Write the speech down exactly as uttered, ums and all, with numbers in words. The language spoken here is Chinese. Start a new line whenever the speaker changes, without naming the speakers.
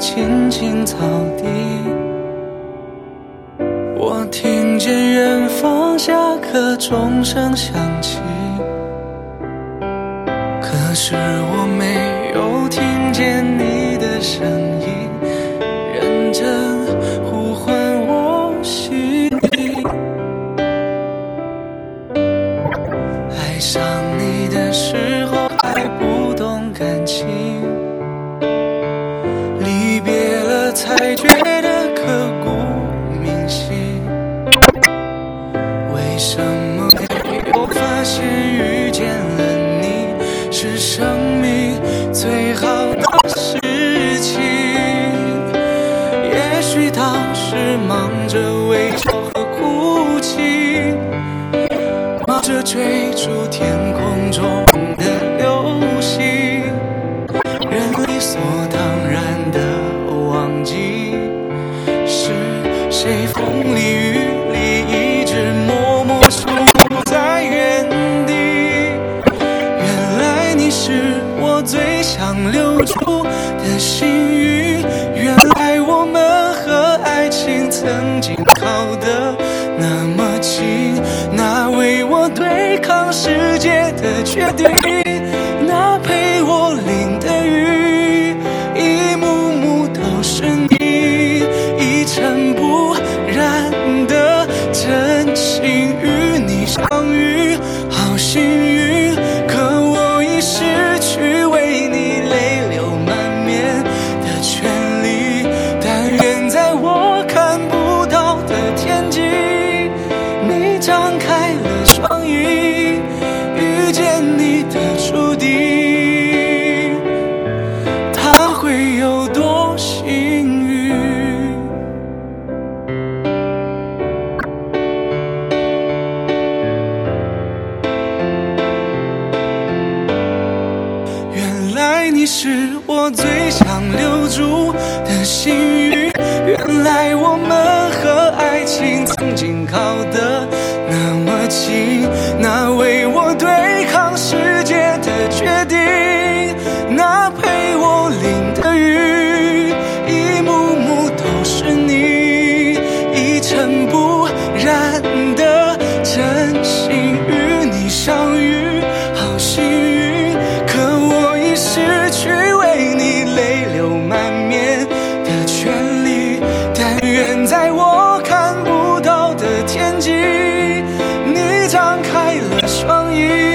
青青草地，我听见远方下课钟声响起，可是我没有听见你的声音，认真呼唤我心底。爱上你的时候还不懂感情，离别了才觉得刻骨铭心。为什么没有发现遇见了你是生命最好的事情？也许当时忙着微笑和哭泣，忙着追逐天空中的流星，人理所当然的忘记是谁风里雨里一直默默守护在原地。原来你是我最想留住的幸运，原来我们和爱情曾经靠得那么近，那为我对抗世界的决定，那陪我淋的雨，一幕幕都是你，一尘不染的真心与你相遇，好幸运，可我已失去为你泪流满面的权利，但愿在我看不到的天际，你张开了双翼，遇见你的注定，他会有多幸运？原来你是我最想留住的幸运，原来我们和爱情曾经靠得那么近，那为我对抗世界的决定，那陪我淋的雨，一幕幕都是你，一尘不染的真心与你相遇，好幸运，可我已失去为你泪流满面的权利，但愿在我看不到的天际，你张开了双翼，